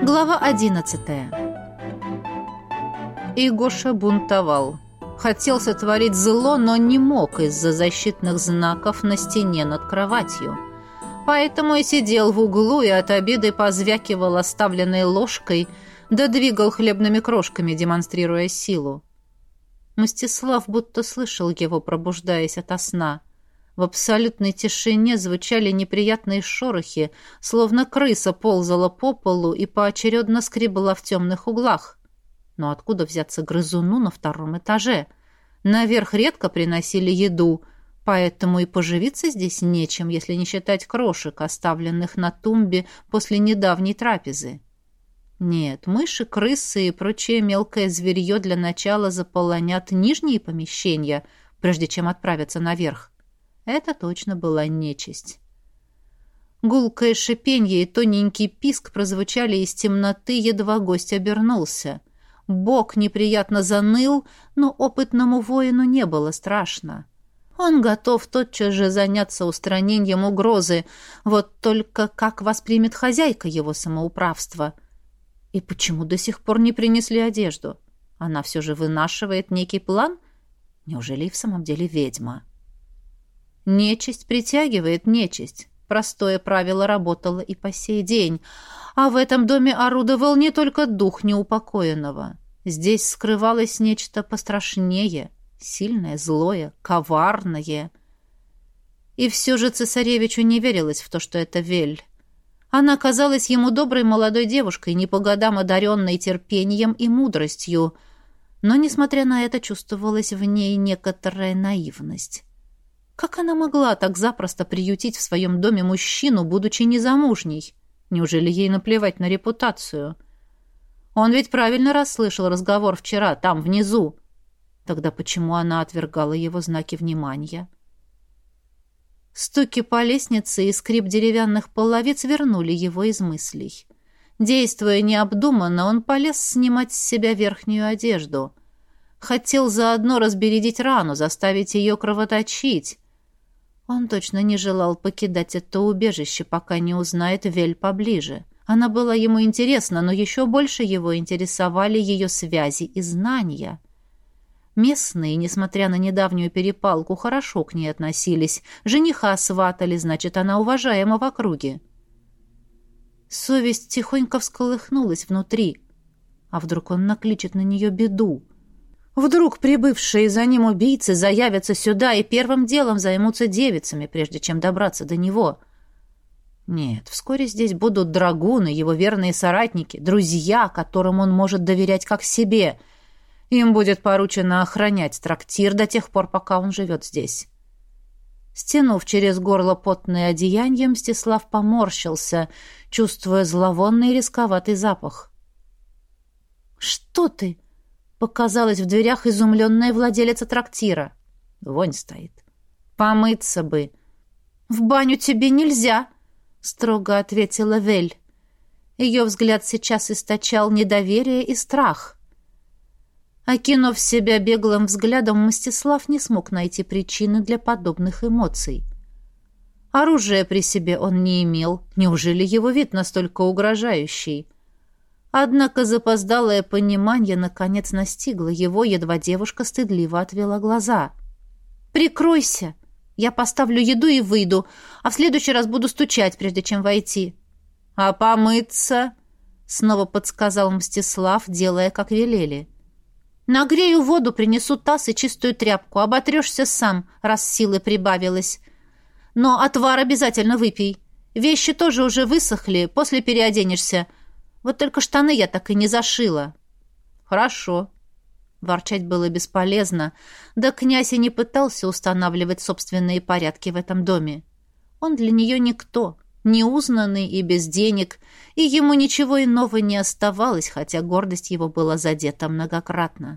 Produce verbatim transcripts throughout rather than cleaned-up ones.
Глава одиннадцатая. Игоша бунтовал. Хотел сотворить зло, но не мог из-за защитных знаков на стене над кроватью. Поэтому и сидел в углу и от обиды позвякивал оставленной ложкой, да двигал хлебными крошками, демонстрируя силу. Мстислав будто слышал его, пробуждаясь ото сна. В абсолютной тишине звучали неприятные шорохи, словно крыса ползала по полу и поочередно скребла в темных углах. Но откуда взяться грызуну на втором этаже? Наверх редко приносили еду, поэтому и поживиться здесь нечем, если не считать крошек, оставленных на тумбе после недавней трапезы. Нет, мыши, крысы и прочее мелкое зверье для начала заполонят нижние помещения, прежде чем отправиться наверх. Это точно была нечисть. Гулкое шипенье и тоненький писк прозвучали из темноты, едва гость обернулся. Бок неприятно заныл, но опытному воину не было страшно. Он готов тотчас же заняться устранением угрозы, вот только как воспримет хозяйка его самоуправство? И почему до сих пор не принесли одежду? Она все же вынашивает некий план? Неужели и в самом деле ведьма? Нечисть притягивает нечисть. Простое правило работало и по сей день. А в этом доме орудовал не только дух неупокоенного. Здесь скрывалось нечто пострашнее, сильное, злое, коварное. И все же цесаревичу не верилось в то, что это Вель. Она казалась ему доброй молодой девушкой, не по годам одаренной терпением и мудростью. Но, несмотря на это, чувствовалась в ней некоторая наивность. Как она могла так запросто приютить в своем доме мужчину, будучи незамужней? Неужели ей наплевать на репутацию? Он ведь правильно расслышал разговор вчера, там, внизу. Тогда почему она отвергала его знаки внимания? Стуки по лестнице и скрип деревянных половиц вернули его из мыслей. Действуя необдуманно, он полез снимать с себя верхнюю одежду. Хотел заодно разбередить рану, заставить ее кровоточить. Он точно не желал покидать это убежище, пока не узнает Вель поближе. Она была ему интересна, но еще больше его интересовали ее связи и знания. Местные, несмотря на недавнюю перепалку, хорошо к ней относились. Жениха сватали, значит, она уважаема в округе. Совесть тихонько всколыхнулась внутри. А вдруг он накличет на нее беду? Вдруг прибывшие за ним убийцы заявятся сюда и первым делом займутся девицами, прежде чем добраться до него. Нет, вскоре здесь будут драгуны, его верные соратники, друзья, которым он может доверять как себе. Им будет поручено охранять трактир до тех пор, пока он живет здесь. Стянув через горло потное одеяние, Мстислав поморщился, чувствуя зловонный рисковатый запах. «Что ты?» Показалась в дверях изумленная владелица трактира. Вонь стоит. «Помыться бы». «В баню тебе нельзя», — строго ответила Вель. Ее взгляд сейчас источал недоверие и страх. Окинув себя беглым взглядом, Мстислав не смог найти причины для подобных эмоций. Оружия при себе он не имел. Неужели его вид настолько угрожающий? Однако запоздалое понимание наконец настигло его, едва девушка стыдливо отвела глаза. «Прикройся! Я поставлю еду и выйду, а в следующий раз буду стучать, прежде чем войти». «А помыться?» — снова подсказал Мстислав, делая, как велели. «Нагрею воду, принесу таз и чистую тряпку. Оботрешься сам, раз силы прибавилось. Но отвар обязательно выпей. Вещи тоже уже высохли, после переоденешься. Вот только штаны я так и не зашила». «Хорошо». Ворчать было бесполезно, да князь и не пытался устанавливать собственные порядки в этом доме. Он для нее никто, неузнанный и без денег, и ему ничего иного не оставалось, хотя гордость его была задета многократно.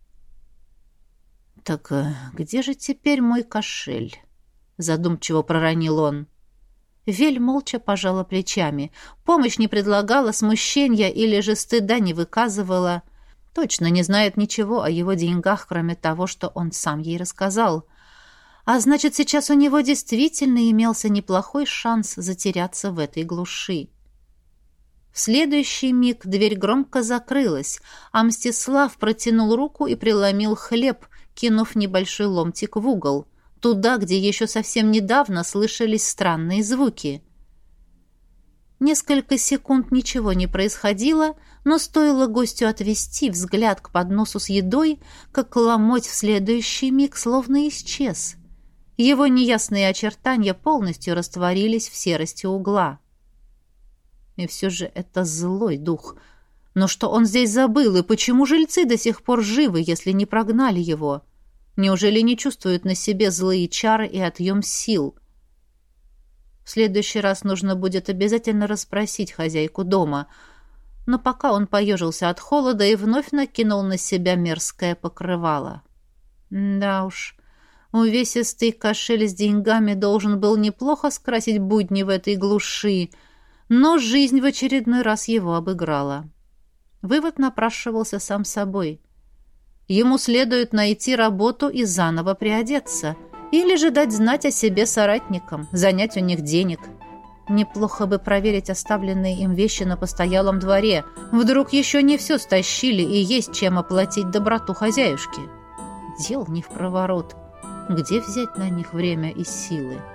«Так где же теперь мой кошель?» — задумчиво проронил он. Вель молча пожала плечами. Помощь не предлагала, смущения или же стыда не выказывала. Точно не знает ничего о его деньгах, кроме того, что он сам ей рассказал. А значит, сейчас у него действительно имелся неплохой шанс затеряться в этой глуши. В следующий миг дверь громко закрылась, а Мстислав протянул руку и преломил хлеб, кинув небольшой ломтик в угол, туда, где еще совсем недавно слышались странные звуки. Несколько секунд ничего не происходило, но стоило гостю отвести взгляд к подносу с едой, как ломоть в следующий миг словно исчез. Его неясные очертания полностью растворились в серости угла. И все же это злой дух. Но что он здесь забыл, и почему жильцы до сих пор живы, если не прогнали его? Неужели не чувствуют на себе злые чары и отъем сил? В следующий раз нужно будет обязательно расспросить хозяйку дома. Но пока он поежился от холода и вновь накинул на себя мерзкое покрывало. Да уж, увесистый кошель с деньгами должен был неплохо скрасить будни в этой глуши, но жизнь в очередной раз его обыграла. Вывод напрашивался сам собой. Ему следует найти работу и заново приодеться, или же дать знать о себе соратникам, занять у них денег. Неплохо бы проверить оставленные им вещи на постоялом дворе. Вдруг еще не все стащили и есть чем оплатить доброту хозяюшки. Дел не впроворот. Где взять на них время и силы?